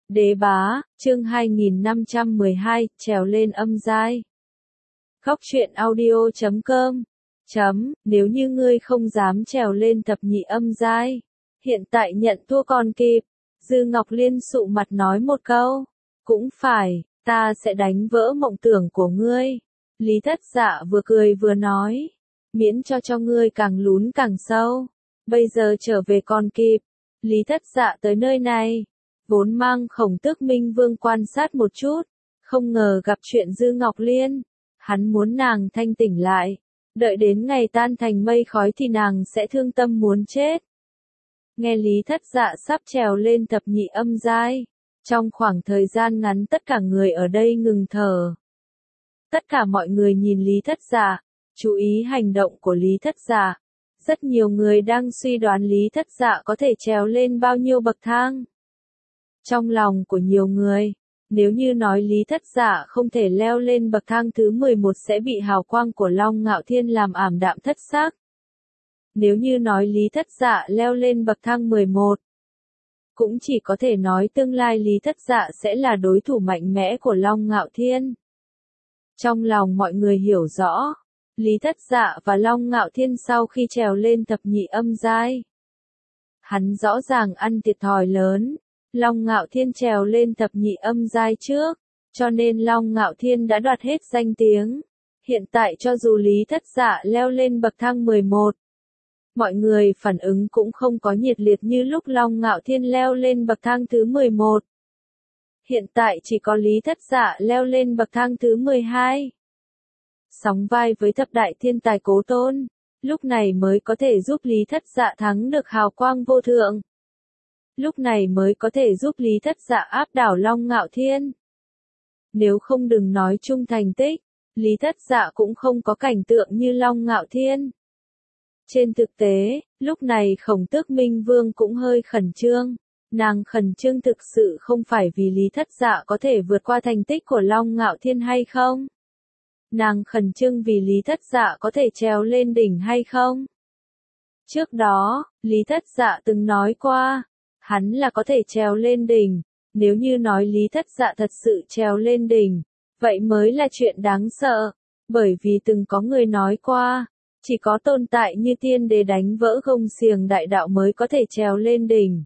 Đế bá, chương 2512, trèo lên âm giai. Góc truyện audio.com. Nếu như ngươi không dám trèo lên thập nhị âm giai, hiện tại nhận thua còn kịp. Dư Ngọc Liên sụ mặt nói một câu. Cũng phải, ta sẽ đánh vỡ mộng tưởng của ngươi. Lý Thất Dạ vừa cười vừa nói. Miễn cho ngươi càng lún càng sâu. Bây giờ trở về còn kịp. Lý Thất Dạ tới nơi này, vốn mang Khổng Tước Minh Vương quan sát một chút, không ngờ gặp chuyện Dư Ngọc Liên. Hắn muốn nàng thanh tỉnh lại, đợi đến ngày tan thành mây khói thì nàng sẽ thương tâm muốn chết. Nghe Lý Thất Dạ sắp trèo lên thập nhị âm giai, trong khoảng thời gian ngắn tất cả người ở đây ngừng thở. Tất cả mọi người nhìn Lý Thất Dạ, chú ý hành động của Lý Thất Dạ. Rất nhiều người đang suy đoán Lý Thất Dạ có thể trèo lên bao nhiêu bậc thang. Trong lòng của nhiều người, nếu như nói Lý Thất Dạ không thể leo lên bậc thang thứ 11 sẽ bị hào quang của Long Ngạo Thiên làm ảm đạm thất sắc. Nếu như nói Lý Thất Dạ leo lên bậc thang 11, cũng chỉ có thể nói tương lai Lý Thất Dạ sẽ là đối thủ mạnh mẽ của Long Ngạo Thiên. Trong lòng mọi người hiểu rõ, Lý Thất Dạ và Long Ngạo Thiên sau khi trèo lên thập nhị âm giai, hắn rõ ràng ăn thiệt thòi lớn. Long Ngạo Thiên trèo lên thập nhị âm giai trước, cho nên Long Ngạo Thiên đã đoạt hết danh tiếng. Hiện tại cho dù Lý Thất Dạ leo lên bậc thang 11, mọi người phản ứng cũng không có nhiệt liệt như lúc Long Ngạo Thiên leo lên bậc thang thứ 11. Hiện tại chỉ có Lý Thất Dạ leo lên bậc thang thứ 12. Sóng vai với thập đại thiên tài Cố Tôn, lúc này mới có thể giúp Lý Thất Dạ thắng được hào quang vô thượng. Lúc này mới có thể giúp Lý Thất Dạ áp đảo Long Ngạo Thiên. Nếu không đừng nói chung thành tích, Lý Thất Dạ cũng không có cảnh tượng như Long Ngạo Thiên. Trên thực tế, lúc này Khổng Tước Minh Vương cũng hơi khẩn trương. Nàng khẩn trương thực sự không phải vì Lý Thất Dạ có thể vượt qua thành tích của Long Ngạo Thiên hay không. Nàng khẩn trương vì Lý Thất Dạ có thể trèo lên đỉnh hay không. Trước đó, Lý Thất Dạ từng nói qua, hắn là có thể trèo lên đỉnh. Nếu như nói Lý Thất Dạ thật sự trèo lên đỉnh, vậy mới là chuyện đáng sợ. Bởi vì từng có người nói qua, chỉ có tồn tại như tiên đế đánh vỡ gông xiềng đại đạo mới có thể trèo lên đỉnh.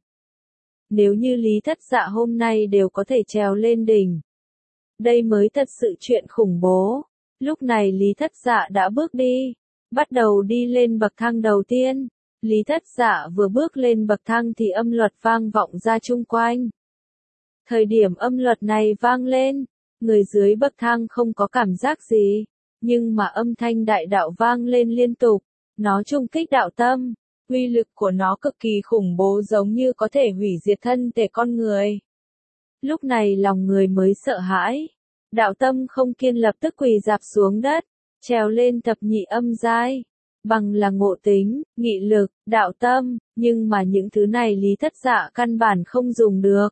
Nếu như Lý Thất Dạ hôm nay đều có thể trèo lên đỉnh, đây mới thật sự chuyện khủng bố. Lúc này Lý Thất Dạ đã bước đi, bắt đầu đi lên bậc thang đầu tiên. Lý Thất Dạ vừa bước lên bậc thang thì âm luật vang vọng ra chung quanh. Thời điểm âm luật này vang lên, người dưới bậc thang không có cảm giác gì, nhưng mà âm thanh đại đạo vang lên liên tục, nó trùng kích đạo tâm, uy lực của nó cực kỳ khủng bố giống như có thể hủy diệt thân thể con người. Lúc này lòng người mới sợ hãi, đạo tâm không kiên lập tức quỳ rạp xuống đất, trèo lên thập nhị âm giai. Bằng là ngộ tính, nghị lực, đạo tâm, nhưng mà những thứ này Lý Thất Dạ căn bản không dùng được.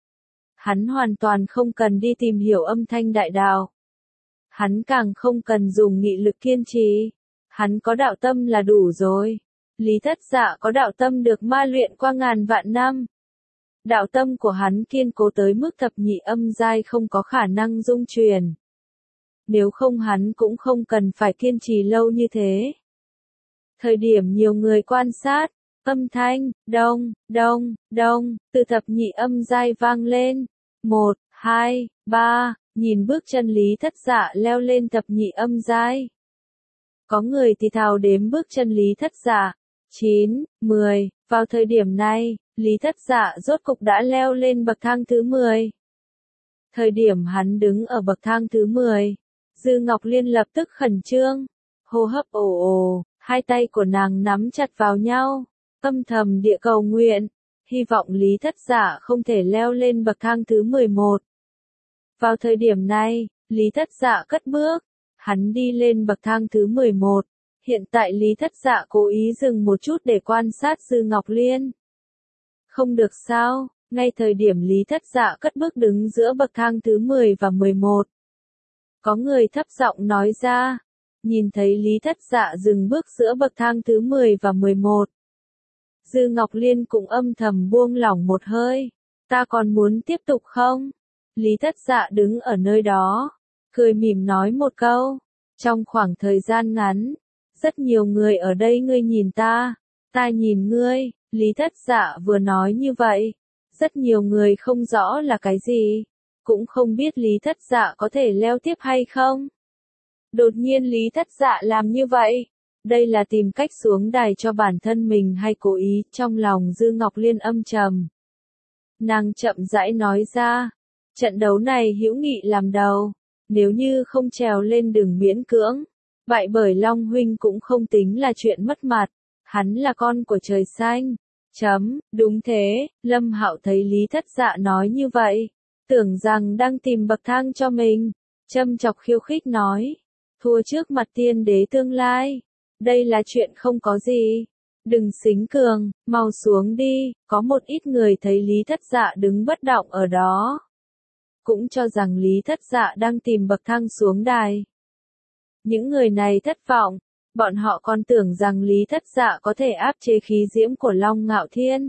Hắn hoàn toàn không cần đi tìm hiểu âm thanh đại đạo. Hắn càng không cần dùng nghị lực kiên trì. Hắn có đạo tâm là đủ rồi. Lý Thất Dạ có đạo tâm được ma luyện qua ngàn vạn năm. Đạo tâm của hắn kiên cố tới mức thập nhị âm giai không có khả năng dung truyền. Nếu không hắn cũng không cần phải kiên trì lâu như thế. Thời điểm nhiều người quan sát, âm thanh, đông, đông, đông, từ thập nhị âm giai vang lên. 1, 2, 3, nhìn bước chân Lý Thất Dạ leo lên thập nhị âm giai. Có người thì thào đếm bước chân Lý Thất Dạ. 9, 10, vào thời điểm này, Lý Thất Dạ rốt cục đã leo lên bậc thang thứ 10. Thời điểm hắn đứng ở bậc thang thứ 10, Dư Ngọc Liên lập tức khẩn trương, hô hấp ồ ồ. Hai tay của nàng nắm chặt vào nhau, âm thầm địa cầu nguyện, hy vọng Lý Thất Dạ không thể leo lên bậc thang thứ 11. Vào thời điểm này, Lý Thất Dạ cất bước, hắn đi lên bậc thang thứ 11. Hiện tại Lý Thất Dạ cố ý dừng một chút để quan sát Dư Ngọc Liên. Không được sao, ngay thời điểm Lý Thất Dạ cất bước đứng giữa bậc thang thứ 10 và 11. Có người thấp giọng nói ra. Nhìn thấy Lý Thất Dạ dừng bước giữa bậc thang thứ 10 và 11. Dư Ngọc Liên cũng âm thầm buông lỏng một hơi. ta còn muốn tiếp tục không? Lý Thất Dạ đứng ở nơi đó, cười mỉm nói một câu. Trong khoảng thời gian ngắn, rất nhiều người ở đây ngươi nhìn ta nhìn ngươi. Lý Thất Dạ vừa nói như vậy, rất nhiều người không rõ là cái gì, cũng không biết Lý Thất Dạ có thể leo tiếp hay không. Đột nhiên Lý Thất Dạ làm như vậy, đây là tìm cách xuống đài cho bản thân mình hay cố ý? Trong lòng Dư Ngọc Liên âm trầm. Nàng chậm rãi nói ra, trận đấu này hữu nghị làm đầu, nếu như không trèo lên đừng miễn cưỡng, bại bởi Long huynh cũng không tính là chuyện mất mặt, hắn là con của trời xanh. Đúng thế, Lâm Hạo thấy Lý Thất Dạ nói như vậy, tưởng rằng đang tìm bậc thang cho mình, châm chọc khiêu khích nói, thua trước mặt tiên đế tương lai, đây là chuyện không có gì. Đừng xính cường, mau xuống đi. Có một ít người thấy Lý Thất Dạ đứng bất động ở đó, cũng cho rằng Lý Thất Dạ đang tìm bậc thang xuống đài. Những người này thất vọng, bọn họ còn tưởng rằng Lý Thất Dạ có thể áp chế khí diễm của Long Ngạo Thiên.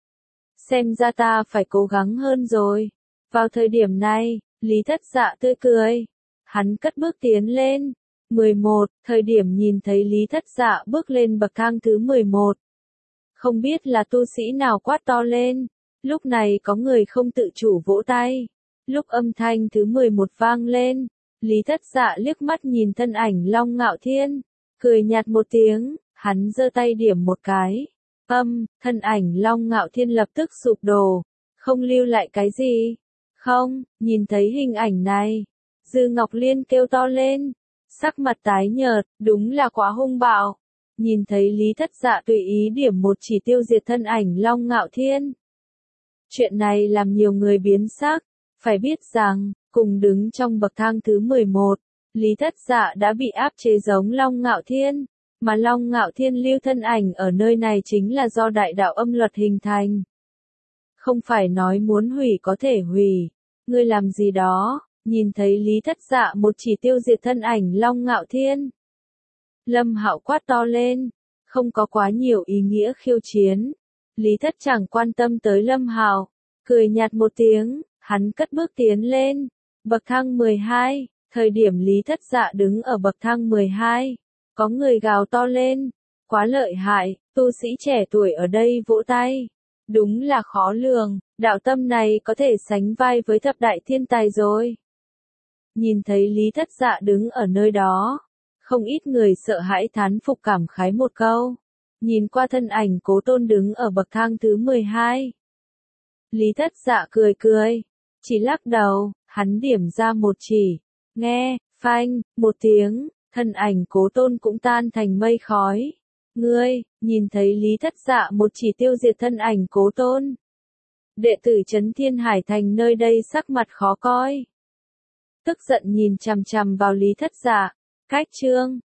Xem ra ta phải cố gắng hơn rồi. Vào thời điểm này, Lý Thất Dạ tươi cười, hắn cất bước tiến lên. 11, thời điểm nhìn thấy Lý Thất Dạ bước lên bậc thang thứ 11. Không biết là tu sĩ nào quát to lên, lúc này có người không tự chủ vỗ tay. Lúc âm thanh thứ 11 vang lên, Lý Thất Dạ liếc mắt nhìn thân ảnh Long Ngạo Thiên, cười nhạt một tiếng, hắn giơ tay điểm một cái. Thân ảnh Long Ngạo Thiên lập tức sụp đổ, không lưu lại cái gì. Không, nhìn thấy hình ảnh này, Dư Ngọc Liên kêu to lên. Sắc mặt tái nhợt, đúng là quá hung bạo. Nhìn thấy Lý Thất Dạ tùy ý điểm một chỉ tiêu diệt thân ảnh Long Ngạo Thiên. Chuyện này làm nhiều người biến sắc, phải biết rằng, cùng đứng trong bậc thang thứ 11, Lý Thất Dạ đã bị áp chế giống Long Ngạo Thiên, mà Long Ngạo Thiên lưu thân ảnh ở nơi này chính là do đại đạo âm luật hình thành. Không phải nói muốn hủy có thể hủy, ngươi làm gì đó. Nhìn thấy Lý Thất Dạ một chỉ tiêu diệt thân ảnh Long Ngạo Thiên, Lâm Hạo quát to lên, không có quá nhiều ý nghĩa khiêu chiến. Lý Thất chẳng quan tâm tới Lâm Hạo, cười nhạt một tiếng, hắn cất bước tiến lên. Bậc thang 12, thời điểm Lý Thất Dạ đứng ở bậc thang 12, có người gào to lên, quá lợi hại, tu sĩ trẻ tuổi ở đây vỗ tay. Đúng là khó lường, đạo tâm này có thể sánh vai với thập đại thiên tài rồi. Nhìn thấy Lý Thất Dạ đứng ở nơi đó, không ít người sợ hãi thán phục cảm khái một câu. Nhìn qua thân ảnh Cố Tôn đứng ở bậc thang thứ 12. Lý Thất Dạ cười cười, chỉ lắc đầu, hắn điểm ra một chỉ. Nghe, phanh, một tiếng, thân ảnh Cố Tôn cũng tan thành mây khói. Ngươi, nhìn thấy Lý Thất Dạ một chỉ tiêu diệt thân ảnh Cố Tôn. Đệ tử Trấn Thiên Hải Thành nơi đây sắc mặt khó coi. Tức giận nhìn chằm chằm vào Lý Thất Dạ, cách chương